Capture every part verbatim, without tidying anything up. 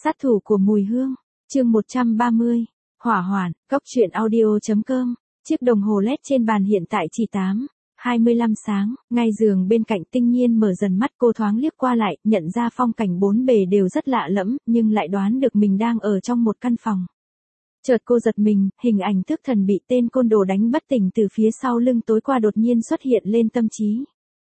Sát thủ của mùi hương, chương một trăm ba mươi, hỏa hoạn, góc truyện audio.com, chiếc đồng hồ led trên bàn hiện tại chỉ tám hai mươi lăm sáng, ngay giường bên cạnh Tinh Nhiên mở dần mắt, cô thoáng liếc qua lại, nhận ra phong cảnh bốn bề đều rất lạ lẫm, nhưng lại đoán được mình đang ở trong một căn phòng. Chợt cô giật mình, hình ảnh Tước Thần bị tên côn đồ đánh bất tỉnh từ phía sau lưng tối qua đột nhiên xuất hiện lên tâm trí.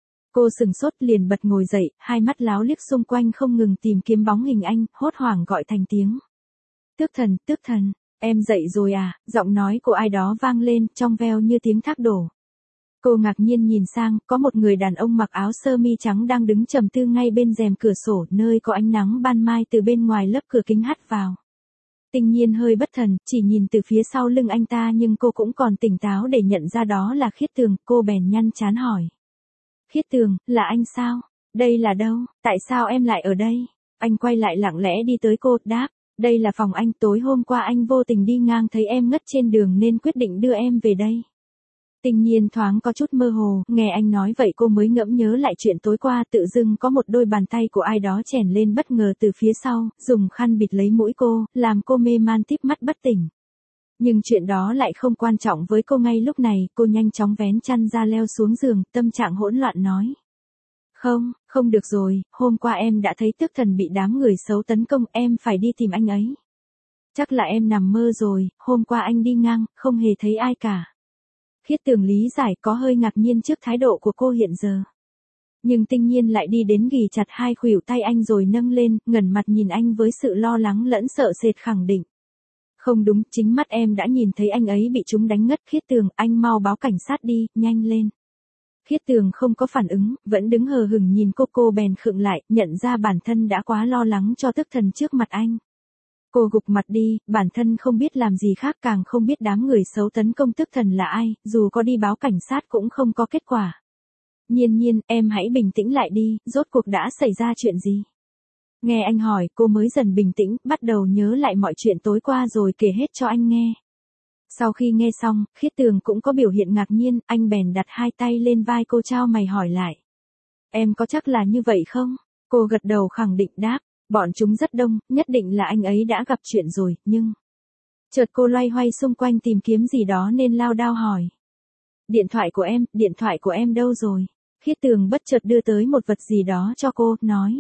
Cô sừng sốt liền bật ngồi dậy, hai mắt láo liếc xung quanh không ngừng tìm kiếm bóng hình anh, hốt hoảng gọi thành tiếng. Tước Thần, Tước Thần, em dậy rồi à, giọng nói của ai đó vang lên, trong veo như tiếng thác đổ. Cô ngạc nhiên nhìn sang, có một người đàn ông mặc áo sơ mi trắng đang đứng trầm tư ngay bên rèm cửa sổ, nơi có ánh nắng ban mai từ bên ngoài lớp cửa kính hắt vào. Tinh Nhiên hơi bất thần, chỉ nhìn từ phía sau lưng anh ta nhưng cô cũng còn tỉnh táo để nhận ra đó là Khiết Tường, cô bèn nhăn trán hỏi. Khiết Tường, là anh sao? Đây là đâu? Tại sao em lại ở đây? Anh quay lại lặng lẽ đi tới cô, đáp, đây là phòng anh, tối hôm qua anh vô tình đi ngang thấy em ngất trên đường nên quyết định đưa em về đây. Tinh Nhiên thoáng có chút mơ hồ, nghe anh nói vậy cô mới ngẫm nhớ lại chuyện tối qua, tự dưng có một đôi bàn tay của ai đó chèn lên bất ngờ từ phía sau, dùng khăn bịt lấy mũi cô, làm cô mê man típ mắt bất tỉnh. Nhưng chuyện đó lại không quan trọng với cô ngay lúc này, cô nhanh chóng vén chăn ra leo xuống giường, tâm trạng hỗn loạn nói. Không, không được rồi, hôm qua em đã thấy Tước Thần bị đám người xấu tấn công, em phải đi tìm anh ấy. Chắc là em nằm mơ rồi, hôm qua anh đi ngang, không hề thấy ai cả. Khiết Tường lý giải, có hơi ngạc nhiên trước thái độ của cô hiện giờ. Nhưng Tinh Nhiên lại đi đến ghì chặt hai khuỷu tay anh rồi nâng lên, ngẩng mặt nhìn anh với sự lo lắng lẫn sợ sệt khẳng định. Không đúng, chính mắt em đã nhìn thấy anh ấy bị chúng đánh ngất. Khiết Tường, anh mau báo cảnh sát đi, nhanh lên. Khiết Tường không có phản ứng, vẫn đứng hờ hững nhìn cô, cô bèn khựng lại, nhận ra bản thân đã quá lo lắng cho Tước Thần trước mặt anh. Cô gục mặt đi, bản thân không biết làm gì khác, càng không biết đám người xấu tấn công Tước Thần là ai, dù có đi báo cảnh sát cũng không có kết quả. Nhiên Nhiên, em hãy bình tĩnh lại đi, rốt cuộc đã xảy ra chuyện gì? Nghe anh hỏi, cô mới dần bình tĩnh, bắt đầu nhớ lại mọi chuyện tối qua rồi kể hết cho anh nghe. Sau khi nghe xong, Khiết Tường cũng có biểu hiện ngạc nhiên, anh bèn đặt hai tay lên vai cô, trao mày hỏi lại. Em có chắc là như vậy không? Cô gật đầu khẳng định đáp. Bọn chúng rất đông, nhất định là anh ấy đã gặp chuyện rồi, nhưng... Chợt cô loay hoay xung quanh tìm kiếm gì đó nên lao đao hỏi. Điện thoại của em, điện thoại của em đâu rồi? Khiết Tường bất chợt đưa tới một vật gì đó cho cô, nói.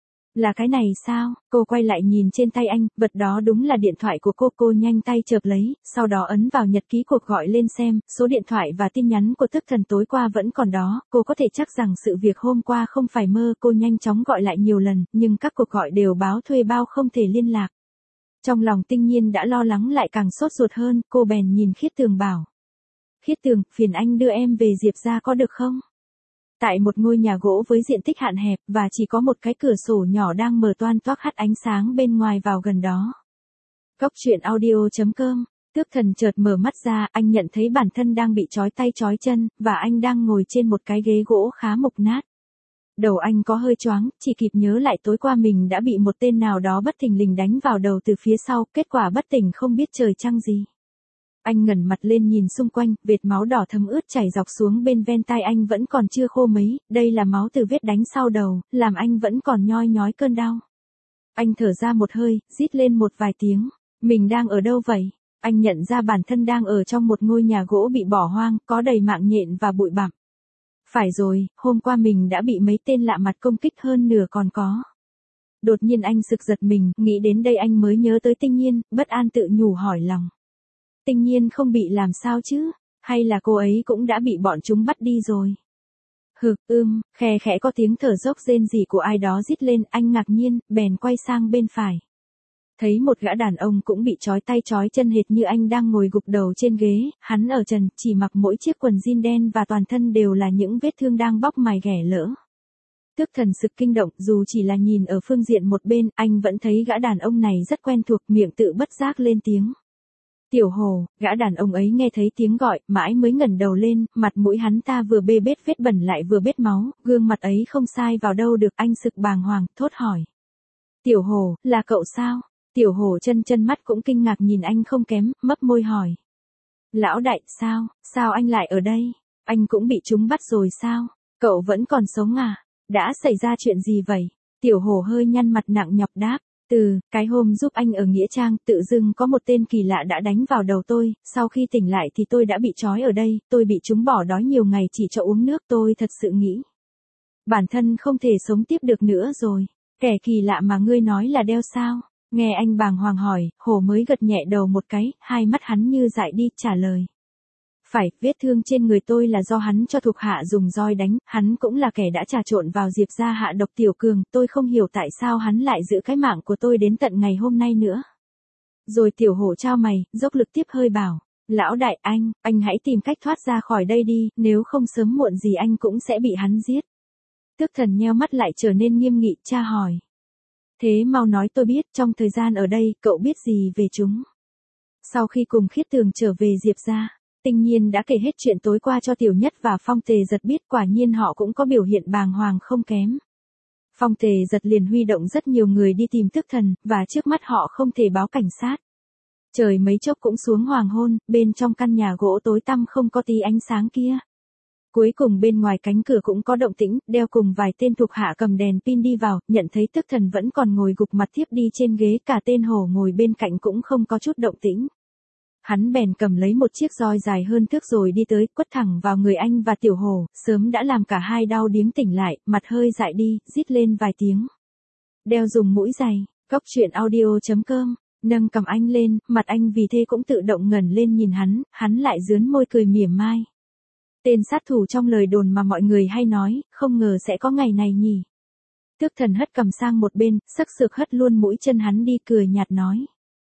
Là cái này sao? Cô quay lại nhìn trên tay anh, vật đó đúng là điện thoại của cô. Cô nhanh tay chợp lấy, sau đó ấn vào nhật ký cuộc gọi lên xem, số điện thoại và tin nhắn của Tước Thần tối qua vẫn còn đó, cô có thể chắc rằng sự việc hôm qua không phải mơ. Cô nhanh chóng gọi lại nhiều lần, nhưng các cuộc gọi đều báo thuê bao không thể liên lạc. Trong lòng Tinh Nhiên đã lo lắng lại càng sốt ruột hơn, cô bèn nhìn Khiết Tường bảo. Khiết Tường, phiền anh đưa em về Diệp gia có được không? Tại một ngôi nhà gỗ với diện tích hạn hẹp và chỉ có một cái cửa sổ nhỏ đang mở toang toác hắt ánh sáng bên ngoài vào gần đó. Góc truyện audio.com, Tước Thần chợt mở mắt ra, anh nhận thấy bản thân đang bị trói tay trói chân, và anh đang ngồi trên một cái ghế gỗ khá mục nát. Đầu anh có hơi choáng, chỉ kịp nhớ lại tối qua mình đã bị một tên nào đó bất thình lình đánh vào đầu từ phía sau, kết quả bất tỉnh không biết trời trăng gì. Anh ngẩng mặt lên nhìn xung quanh, vệt máu đỏ thấm ướt chảy dọc xuống bên ven tai anh vẫn còn chưa khô mấy, đây là máu từ vết đánh sau đầu, làm anh vẫn còn nhoi nhói cơn đau. Anh thở ra một hơi, rít lên một vài tiếng, mình đang ở đâu vậy? Anh nhận ra bản thân đang ở trong một ngôi nhà gỗ bị bỏ hoang, có đầy mạng nhện và bụi bặm. Phải rồi, hôm qua mình đã bị mấy tên lạ mặt công kích, hơn nửa còn có. Đột nhiên anh sực giật mình, nghĩ đến đây anh mới nhớ tới Tinh Nhiên, bất an tự nhủ hỏi lòng. Tinh Nhiên không bị làm sao chứ, hay là cô ấy cũng đã bị bọn chúng bắt đi rồi? Hừ, ưm, khe khẽ có tiếng thở dốc rên rỉ của ai đó rít lên, anh ngạc nhiên, bèn quay sang bên phải. Thấy một gã đàn ông cũng bị trói tay trói chân hệt như anh đang ngồi gục đầu trên ghế, hắn ở trần, chỉ mặc mỗi chiếc quần jean đen và toàn thân đều là những vết thương đang bóc mài ghẻ lỡ. Tước Thần sực kinh động, dù chỉ là nhìn ở phương diện một bên, anh vẫn thấy gã đàn ông này rất quen thuộc, miệng tự bất giác lên tiếng. Tiểu Hồ, gã đàn ông ấy nghe thấy tiếng gọi, mãi mới ngẩng đầu lên, mặt mũi hắn ta vừa bê bết vết bẩn lại vừa bết máu, gương mặt ấy không sai vào đâu được, anh sực bàng hoàng, thốt hỏi. Tiểu Hồ, là cậu sao? Tiểu Hồ chân chân mắt cũng kinh ngạc nhìn anh không kém, mấp môi hỏi. Lão đại, sao, sao anh lại ở đây? Anh cũng bị chúng bắt rồi sao? Cậu vẫn còn sống à? Đã xảy ra chuyện gì vậy? Tiểu Hồ hơi nhăn mặt nặng nhọc đáp. Từ, cái hôm giúp anh ở Nghĩa Trang, tự dưng có một tên kỳ lạ đã đánh vào đầu tôi, sau khi tỉnh lại thì tôi đã bị trói ở đây, tôi bị chúng bỏ đói nhiều ngày chỉ cho uống nước, tôi thật sự nghĩ. Bản thân không thể sống tiếp được nữa rồi. Kẻ kỳ lạ mà ngươi nói là đeo sao? Nghe anh bàng hoàng hỏi, Hổ mới gật nhẹ đầu một cái, hai mắt hắn như dại đi, trả lời. Phải, vết thương trên người tôi là do hắn cho thuộc hạ dùng roi đánh, hắn cũng là kẻ đã trà trộn vào Diệp gia hạ độc Tiểu Cường, tôi không hiểu tại sao hắn lại giữ cái mạng của tôi đến tận ngày hôm nay nữa. Rồi Tiểu Hổ trao mày, dốc lực tiếp hơi bảo, lão đại anh, anh hãy tìm cách thoát ra khỏi đây đi, nếu không sớm muộn gì anh cũng sẽ bị hắn giết. Tước Thần nheo mắt lại trở nên nghiêm nghị, tra hỏi. Thế mau nói tôi biết, trong thời gian ở đây, cậu biết gì về chúng? Sau khi cùng Khiết Tường trở về Diệp gia, Tinh Nhiên đã kể hết chuyện tối qua cho Tiểu Nhất và Phong Tề Giật biết, quả nhiên họ cũng có biểu hiện bàng hoàng không kém. Phong Tề Giật liền huy động rất nhiều người đi tìm Tước Thần, và trước mắt họ không thể báo cảnh sát. Trời mấy chốc cũng xuống hoàng hôn, bên trong căn nhà gỗ tối tăm không có tí ánh sáng kia. Cuối cùng bên ngoài cánh cửa cũng có động tĩnh, Đeo cùng vài tên thuộc hạ cầm đèn pin đi vào, nhận thấy Tước Thần vẫn còn ngồi gục mặt thiếp đi trên ghế, cả tên Hổ ngồi bên cạnh cũng không có chút động tĩnh. Hắn bèn cầm lấy một chiếc roi dài hơn thước rồi đi tới, quất thẳng vào người anh và Tiểu Hổ, sớm đã làm cả hai đau điếng tỉnh lại, mặt hơi dại đi, rít lên vài tiếng. Đeo dùng mũi giày, góc truyện audio chấm com, nâng cầm anh lên, mặt anh vì thế cũng tự động ngẩng lên nhìn hắn, hắn lại dướn môi cười mỉa mai. Tên sát thủ trong lời đồn mà mọi người hay nói, không ngờ sẽ có ngày này nhỉ. Tước Thần hất cầm sang một bên, sắc sược hất luôn mũi chân hắn đi, cười nhạt nói.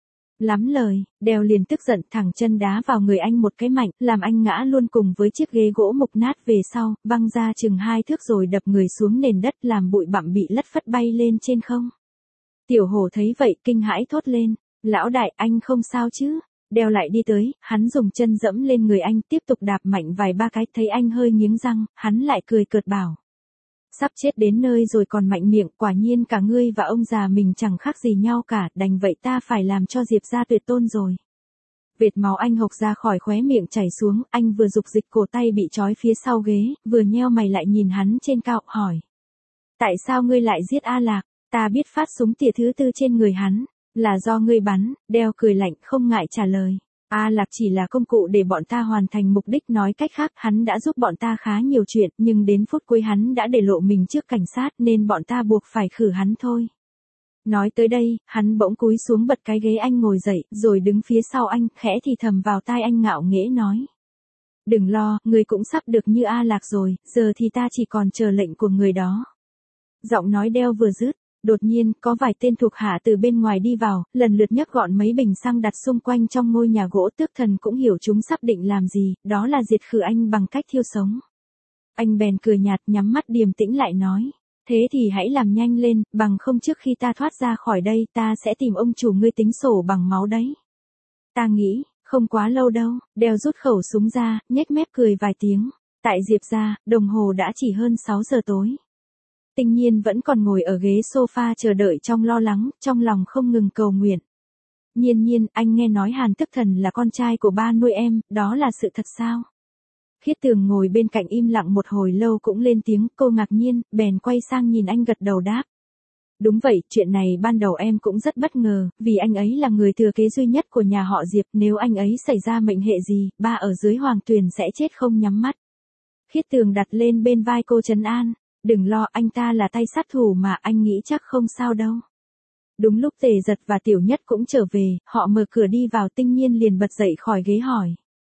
Lắm lời, Đeo liền tức giận thẳng chân đá vào người anh một cái mạnh, làm anh ngã luôn cùng với chiếc ghế gỗ mục nát về sau, văng ra chừng hai thước rồi đập người xuống nền đất, làm bụi bặm bị lất phất bay lên trên không. Tiểu Hổ thấy vậy kinh hãi thốt lên, lão đại anh không sao chứ? Đeo lại đi tới, hắn dùng chân dẫm lên người anh, tiếp tục đạp mạnh vài ba cái, thấy anh hơi nghiến răng, hắn lại cười cợt bảo. Sắp chết đến nơi rồi còn mạnh miệng, quả nhiên cả ngươi và ông già mình chẳng khác gì nhau cả, đành vậy ta phải làm cho Diệp gia tuyệt tôn rồi. Vệt máu anh hộc ra khỏi khóe miệng chảy xuống, anh vừa dục dịch cổ tay bị trói phía sau ghế, vừa nheo mày lại nhìn hắn trên cao, hỏi. Tại sao ngươi lại giết A Lạc? Ta biết phát súng tỉa thứ tư trên người hắn, là do ngươi bắn. Đeo cười lạnh không ngại trả lời. A Lạc chỉ là công cụ để bọn ta hoàn thành mục đích, nói cách khác hắn đã giúp bọn ta khá nhiều chuyện, nhưng đến phút cuối hắn đã để lộ mình trước cảnh sát nên bọn ta buộc phải khử hắn thôi. Nói tới đây, hắn bỗng cúi xuống bật cái ghế anh ngồi dậy, rồi đứng phía sau anh, khẽ thì thầm vào tai anh ngạo nghễ nói. Đừng lo, người cũng sắp được như A Lạc rồi, giờ thì ta chỉ còn chờ lệnh của người đó. Giọng nói Đeo vừa dứt. Đột nhiên, có vài tên thuộc hạ từ bên ngoài đi vào, lần lượt nhấc gọn mấy bình xăng đặt xung quanh trong ngôi nhà gỗ. Tước Thần cũng hiểu chúng sắp định làm gì, đó là diệt khử anh bằng cách thiêu sống. Anh bèn cười nhạt, nhắm mắt điềm tĩnh lại nói. Thế thì hãy làm nhanh lên, bằng không trước khi ta thoát ra khỏi đây ta sẽ tìm ông chủ ngươi tính sổ bằng máu đấy. Ta nghĩ, không quá lâu đâu. Đeo rút khẩu súng ra, nhếch mép cười vài tiếng. Tại Diệp gia, đồng hồ đã chỉ hơn sáu giờ tối. Tinh Nhiên vẫn còn ngồi ở ghế sofa chờ đợi trong lo lắng, trong lòng không ngừng cầu nguyện. Nhiên Nhiên, anh nghe nói Hàn Tức Thần là con trai của ba nuôi em, đó là sự thật sao? Khiết Tường ngồi bên cạnh im lặng một hồi lâu cũng lên tiếng, cô ngạc nhiên, bèn quay sang nhìn anh gật đầu đáp. Đúng vậy, chuyện này ban đầu em cũng rất bất ngờ, vì anh ấy là người thừa kế duy nhất của nhà họ Diệp, nếu anh ấy xảy ra mệnh hệ gì, ba ở dưới Hoàng Tuyền sẽ chết không nhắm mắt. Khiết Tường đặt lên bên vai cô trấn an. Đừng lo, anh ta là tay sát thủ mà, anh nghĩ chắc không sao đâu. Đúng lúc Tề Giật và Tiểu Nhất cũng trở về, họ mở cửa đi vào. Tinh Nhiên liền bật dậy khỏi ghế hỏi.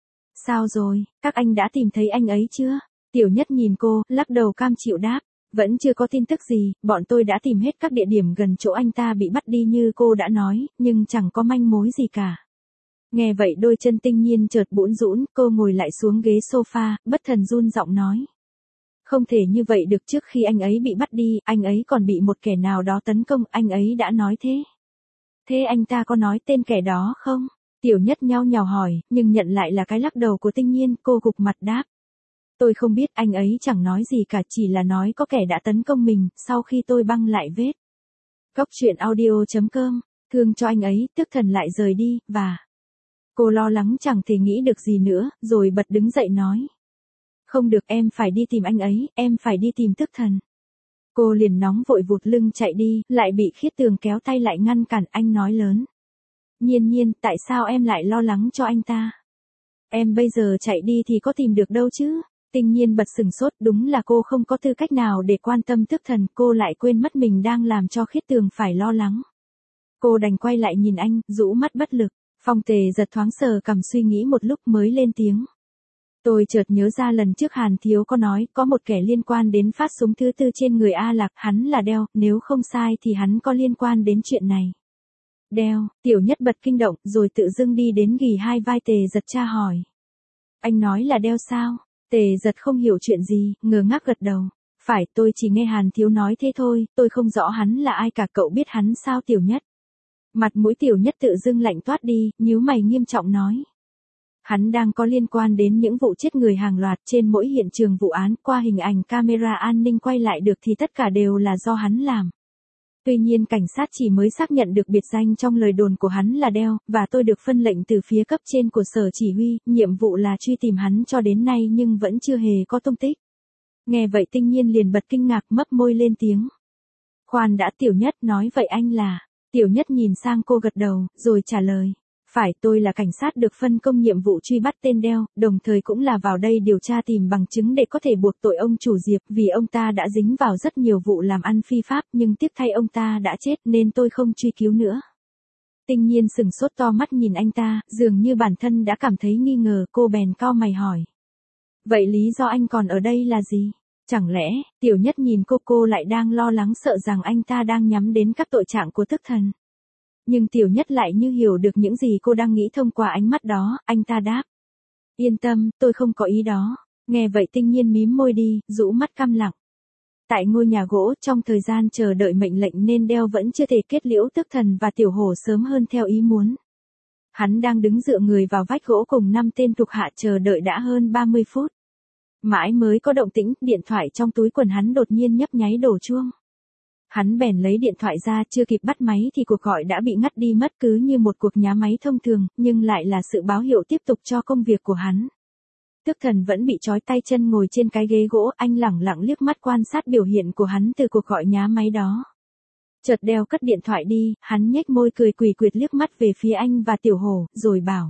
Sao rồi, các anh đã tìm thấy anh ấy chưa? Tiểu Nhất nhìn cô, lắc đầu cam chịu đáp. Vẫn chưa có tin tức gì, bọn tôi đã tìm hết các địa điểm gần chỗ anh ta bị bắt đi như cô đã nói, nhưng chẳng có manh mối gì cả. Nghe vậy đôi chân Tinh Nhiên chợt bũn rũn, cô ngồi lại xuống ghế sofa, bất thần run giọng nói. Không thể như vậy được, trước khi anh ấy bị bắt đi, anh ấy còn bị một kẻ nào đó tấn công, anh ấy đã nói thế. Thế anh ta có nói tên kẻ đó không? Tiểu Nhất nhao nhào hỏi, nhưng nhận lại là cái lắc đầu của Tinh Nhiên, cô gục mặt đáp. Tôi không biết, anh ấy chẳng nói gì cả, chỉ là nói có kẻ đã tấn công mình, sau khi tôi băng lại vết. Góc truyện audio chấm com, thương cho anh ấy, Tước Thần lại rời đi, và... Cô lo lắng chẳng thể nghĩ được gì nữa, rồi bật đứng dậy nói. Không được, em phải đi tìm anh ấy, em phải đi tìm Tước Thần. Cô liền nóng vội vụt lưng chạy đi, lại bị Khiết Tường kéo tay lại ngăn cản. Anh nói lớn. Nhiên Nhiên, tại sao em lại lo lắng cho anh ta? Em bây giờ chạy đi thì có tìm được đâu chứ? Tinh Nhiên bật sừng sốt, đúng là cô không có tư cách nào để quan tâm Tức Thần, cô lại quên mất mình đang làm cho Khiết Tường phải lo lắng. Cô đành quay lại nhìn anh, rũ mắt bất lực. Phong Tề giật thoáng sờ cằm suy nghĩ một lúc mới lên tiếng. Tôi chợt nhớ ra lần trước Hàn Thiếu có nói có một kẻ liên quan đến phát súng thứ tư trên người A Lạc, hắn là Đeo, nếu không sai thì hắn có liên quan đến chuyện này. Đeo, Tiểu Nhất bật kinh động rồi tự dưng đi đến ghì hai vai Tề giật tra hỏi. Anh nói là Đeo sao? Tề giật không hiểu chuyện gì, ngơ ngác gật đầu. Phải, tôi chỉ nghe Hàn Thiếu nói thế thôi, tôi không rõ hắn là ai cả, cậu biết hắn sao Tiểu Nhất? Mặt mũi Tiểu Nhất tự dưng lạnh toát đi, nhíu mày nghiêm trọng nói. Hắn đang có liên quan đến những vụ chết người hàng loạt trên mỗi hiện trường vụ án, qua hình ảnh camera an ninh quay lại được thì tất cả đều là do hắn làm. Tuy nhiên cảnh sát chỉ mới xác nhận được biệt danh trong lời đồn của hắn là Đeo, và tôi được phân lệnh từ phía cấp trên của sở chỉ huy, nhiệm vụ là truy tìm hắn cho đến nay nhưng vẫn chưa hề có tung tích. Nghe vậy Tinh Nhiên liền bật kinh ngạc, mấp môi lên tiếng. Khoan đã, Tiểu Nhất nói vậy anh là... Tiểu Nhất nhìn sang cô gật đầu, rồi trả lời. Phải, tôi là cảnh sát được phân công nhiệm vụ truy bắt tên Đeo, đồng thời cũng là vào đây điều tra tìm bằng chứng để có thể buộc tội ông chủ Diệp, vì ông ta đã dính vào rất nhiều vụ làm ăn phi pháp, nhưng tiếc thay ông ta đã chết nên tôi không truy cứu nữa. Tinh Nhiên sừng sốt to mắt nhìn anh ta, dường như bản thân đã cảm thấy nghi ngờ, cô bèn cau mày hỏi. Vậy lý do anh còn ở đây là gì? Chẳng lẽ, Tiểu Nhất nhìn cô cô lại đang lo lắng sợ rằng anh ta đang nhắm đến các tội trạng của Tức Thần. Nhưng Tiểu Nhất lại như hiểu được những gì cô đang nghĩ thông qua ánh mắt đó, anh ta đáp. Yên tâm, tôi không có ý đó. Nghe vậy Tinh Nhiên mím môi đi, rũ mắt câm lặng. Tại ngôi nhà gỗ, trong thời gian chờ đợi mệnh lệnh nên Đeo vẫn chưa thể kết liễu Tức Thần và Tiểu Hổ sớm hơn theo ý muốn. Hắn đang đứng dựa người vào vách gỗ cùng năm tên thuộc hạ chờ đợi đã hơn ba mươi phút. Mãi mới có động tĩnh, điện thoại trong túi quần hắn đột nhiên nhấp nháy đổ chuông. Hắn bèn lấy điện thoại ra, chưa kịp bắt máy thì cuộc gọi đã bị ngắt đi mất, cứ như một cuộc nhá máy thông thường, nhưng lại là sự báo hiệu tiếp tục cho công việc của hắn. Tức Thần vẫn bị trói tay chân ngồi trên cái ghế gỗ, anh lẳng lặng liếc mắt quan sát biểu hiện của hắn từ cuộc gọi nhá máy đó. Chợt Đeo cất điện thoại đi, hắn nhếch môi cười quỷ quyệt liếc mắt về phía anh và Tiểu Hổ, rồi bảo.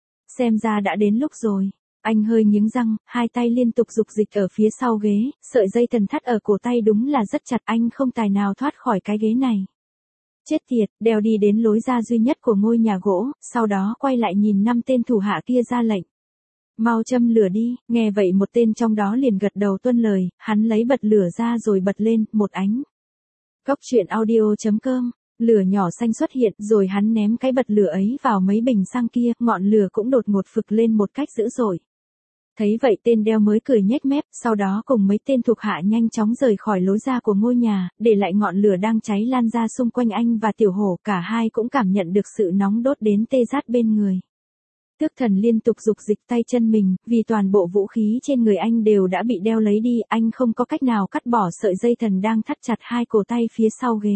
Xem ra đã đến lúc rồi. Anh hơi nghiến răng, hai tay liên tục giục dịch ở phía sau ghế, sợi dây thần thắt ở cổ tay đúng là rất chặt, anh không tài nào thoát khỏi cái ghế này. Chết tiệt, Đeo đi đến lối ra duy nhất của ngôi nhà gỗ, sau đó quay lại nhìn năm tên thủ hạ kia ra lệnh. Mau châm lửa đi, nghe vậy một tên trong đó liền gật đầu tuân lời, hắn lấy bật lửa ra rồi bật lên, một ánh. Góc truyện audio chấm com. Lửa nhỏ xanh xuất hiện, rồi hắn ném cái bật lửa ấy vào mấy bình xăng kia, ngọn lửa cũng đột ngột phực lên một cách dữ dội. Thấy vậy tên Đeo mới cười nhếch mép, sau đó cùng mấy tên thuộc hạ nhanh chóng rời khỏi lối ra của ngôi nhà, để lại ngọn lửa đang cháy lan ra xung quanh anh và Tiểu Hổ, cả hai cũng cảm nhận được sự nóng đốt đến tê rát bên người. Tước Thần liên tục giục dịch tay chân mình, vì toàn bộ vũ khí trên người anh đều đã bị Đeo lấy đi, anh không có cách nào cắt bỏ sợi dây thần đang thắt chặt hai cổ tay phía sau ghế.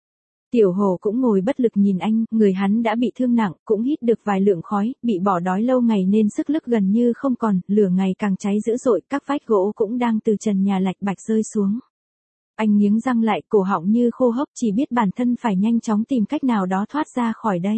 Tiểu Hổ cũng ngồi bất lực nhìn anh, người hắn đã bị thương nặng, cũng hít được vài lượng khói, bị bỏ đói lâu ngày nên sức lực gần như không còn, lửa ngày càng cháy dữ dội, các vách gỗ cũng đang từ trần nhà lạch bạch rơi xuống. Anh nghiến răng lại, cổ họng như khô hốc, chỉ biết bản thân phải nhanh chóng tìm cách nào đó thoát ra khỏi đây.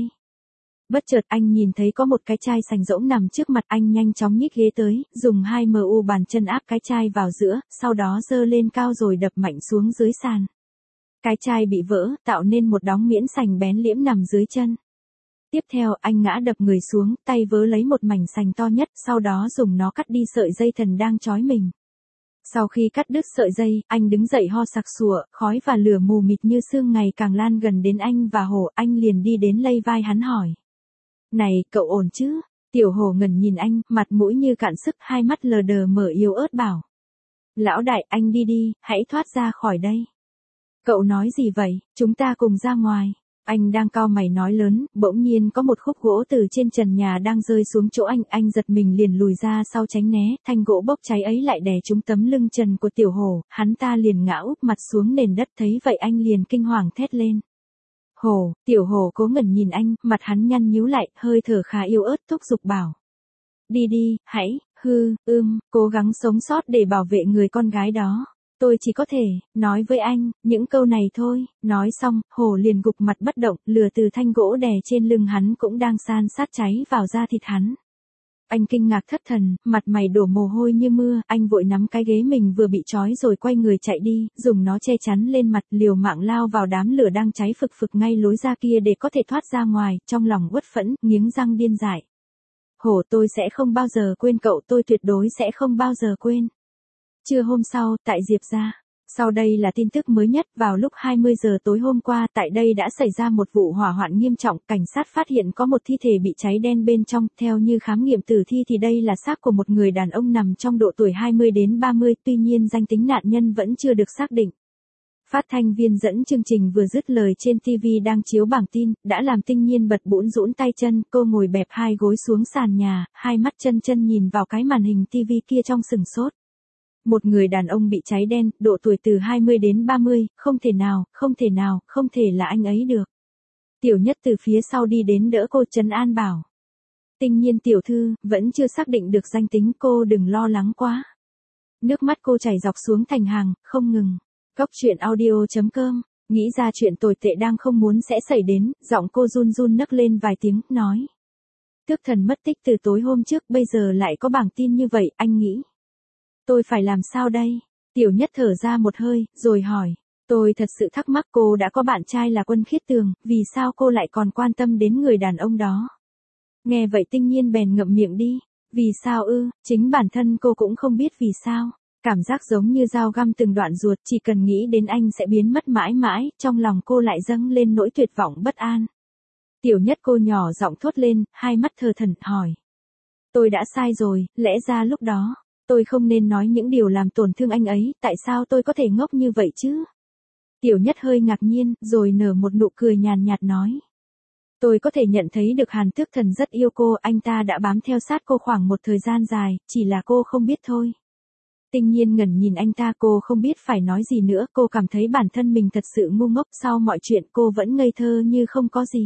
Bất chợt anh nhìn thấy có một cái chai sành rỗng nằm trước mặt, anh nhanh chóng nhích ghế tới, dùng hai mu bàn chân áp cái chai vào giữa, sau đó giơ lên cao rồi đập mạnh xuống dưới sàn. Cái chai bị vỡ, tạo nên một đống miễn sành bén liễm nằm dưới chân. Tiếp theo anh ngã đập người xuống, tay vớ lấy một mảnh sành to nhất, sau đó dùng nó cắt đi sợi dây thần đang trói mình. Sau khi cắt đứt sợi dây, anh đứng dậy ho sặc sụa, khói và lửa mù mịt như sương ngày càng lan gần đến anh và Hổ, anh liền đi đến lay vai hắn hỏi. Này, cậu ổn chứ? Tiểu Hổ ngẩn nhìn anh, mặt mũi như cạn sức, hai mắt lờ đờ mở yếu ớt bảo. Lão đại, anh đi đi, hãy thoát ra khỏi đây. Cậu nói gì vậy, chúng ta cùng ra ngoài. Anh đang cau mày nói lớn, bỗng nhiên có một khúc gỗ từ trên trần nhà đang rơi xuống chỗ anh, anh giật mình liền lùi ra sau tránh né, thanh gỗ bốc cháy ấy lại đè trúng tấm lưng trần của Tiểu Hổ, hắn ta liền ngã úp mặt xuống nền đất, thấy vậy anh liền kinh hoàng thét lên. Hổ, Tiểu Hổ cố ngẩn nhìn anh, mặt hắn nhăn nhíu lại, hơi thở khá yếu ớt thúc giục bảo. Đi đi, hãy, hư, ưm, cố gắng sống sót để bảo vệ người con gái đó. Tôi chỉ có thể, nói với anh, những câu này thôi, nói xong, Hồ liền gục mặt bất động, lửa từ thanh gỗ đè trên lưng hắn cũng đang san sát cháy vào da thịt hắn. Anh kinh ngạc thất thần, mặt mày đổ mồ hôi như mưa, anh vội nắm cái ghế mình vừa bị trói rồi quay người chạy đi, dùng nó che chắn lên mặt, liều mạng lao vào đám lửa đang cháy phực phực ngay lối ra kia để có thể thoát ra ngoài, trong lòng uất phẫn, nghiến răng điên dại. Hổ, tôi sẽ không bao giờ quên cậu, tôi tuyệt đối sẽ không bao giờ quên. Trưa hôm sau, tại Diệp gia. Sau đây là tin tức mới nhất, vào lúc hai mươi giờ tối hôm qua, tại đây đã xảy ra một vụ hỏa hoạn nghiêm trọng, cảnh sát phát hiện có một thi thể bị cháy đen bên trong, theo như khám nghiệm tử thi thì đây là xác của một người đàn ông nằm trong độ tuổi hai mươi đến ba mươi, tuy nhiên danh tính nạn nhân vẫn chưa được xác định. Phát thanh viên dẫn chương trình vừa dứt lời trên ti vi đang chiếu bảng tin, đã làm Tinh Nhiên bật bũn rũn tay chân, cô ngồi bẹp hai gối xuống sàn nhà, hai mắt chân chân nhìn vào cái màn hình ti vi kia trong sừng sốt. Một người đàn ông bị cháy đen, độ tuổi từ hai mươi đến ba mươi, không thể nào, không thể nào, không thể là anh ấy được. Tiểu Nhất từ phía sau đi đến đỡ cô trấn an bảo. Tinh Nhiên tiểu thư, vẫn chưa xác định được danh tính, cô đừng lo lắng quá. Nước mắt cô chảy dọc xuống thành hàng, không ngừng. Góc truyện audio chấm com, nghĩ ra chuyện tồi tệ đang không muốn sẽ xảy đến, giọng cô run run nấc lên vài tiếng, nói. Tước thần mất tích từ tối hôm trước, bây giờ lại có bảng tin như vậy, anh nghĩ. Tôi phải làm sao đây? Tiểu Nhất thở ra một hơi, rồi hỏi. Tôi thật sự thắc mắc, cô đã có bạn trai là Quân Khiết Tường, vì sao cô lại còn quan tâm đến người đàn ông đó? Nghe vậy Tinh Nhiên bèn ngậm miệng đi. Vì sao ư, chính bản thân cô cũng không biết vì sao. Cảm giác giống như dao găm từng đoạn ruột, chỉ cần nghĩ đến anh sẽ biến mất mãi mãi, trong lòng cô lại dâng lên nỗi tuyệt vọng bất an. Tiểu Nhất cô nhỏ giọng thốt lên, hai mắt thờ thẫn hỏi. Tôi đã sai rồi, lẽ ra lúc đó, tôi không nên nói những điều làm tổn thương anh ấy, tại sao tôi có thể ngốc như vậy chứ? Tiểu Nhất hơi ngạc nhiên, rồi nở một nụ cười nhàn nhạt nói. Tôi có thể nhận thấy được Hàn Tước Thần rất yêu cô, anh ta đã bám theo sát cô khoảng một thời gian dài, chỉ là cô không biết thôi. Tinh Nhiên ngẩn nhìn anh ta, cô không biết phải nói gì nữa, cô cảm thấy bản thân mình thật sự ngu ngốc, sau mọi chuyện cô vẫn ngây thơ như không có gì.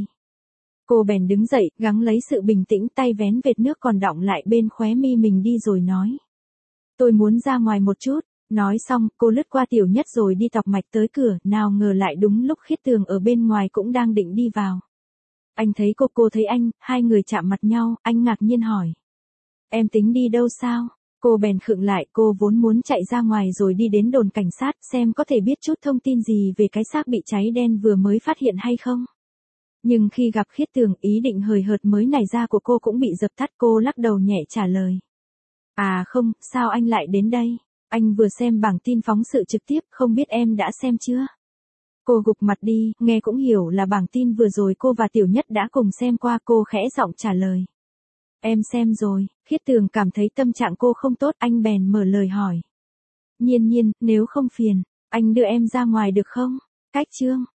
Cô bèn đứng dậy, gắng lấy sự bình tĩnh, tay vén vệt nước còn đọng lại bên khóe mi mình đi rồi nói. Tôi muốn ra ngoài một chút. Nói xong, cô lướt qua Tiểu Nhất rồi đi tọc mạch tới cửa, nào ngờ lại đúng lúc Khiết Tường ở bên ngoài cũng đang định đi vào. Anh thấy cô, cô thấy anh, hai người chạm mặt nhau, anh ngạc nhiên hỏi. Em tính đi đâu sao? Cô bèn khựng lại, cô vốn muốn chạy ra ngoài rồi đi đến đồn cảnh sát, xem có thể biết chút thông tin gì về cái xác bị cháy đen vừa mới phát hiện hay không. Nhưng khi gặp Khiết Tường, ý định hời hợt mới nảy ra của cô cũng bị dập tắt, cô lắc đầu nhẹ trả lời. À không, sao anh lại đến đây? Anh vừa xem bảng tin phóng sự trực tiếp, không biết em đã xem chưa? Cô gục mặt đi, nghe cũng hiểu là bảng tin vừa rồi cô và Tiểu Nhất đã cùng xem qua, cô khẽ giọng trả lời. Em xem rồi. Khiết Tường cảm thấy tâm trạng cô không tốt, anh bèn mở lời hỏi. Nhiên Nhiên, nếu không phiền, anh đưa em ra ngoài được không? Cách chương.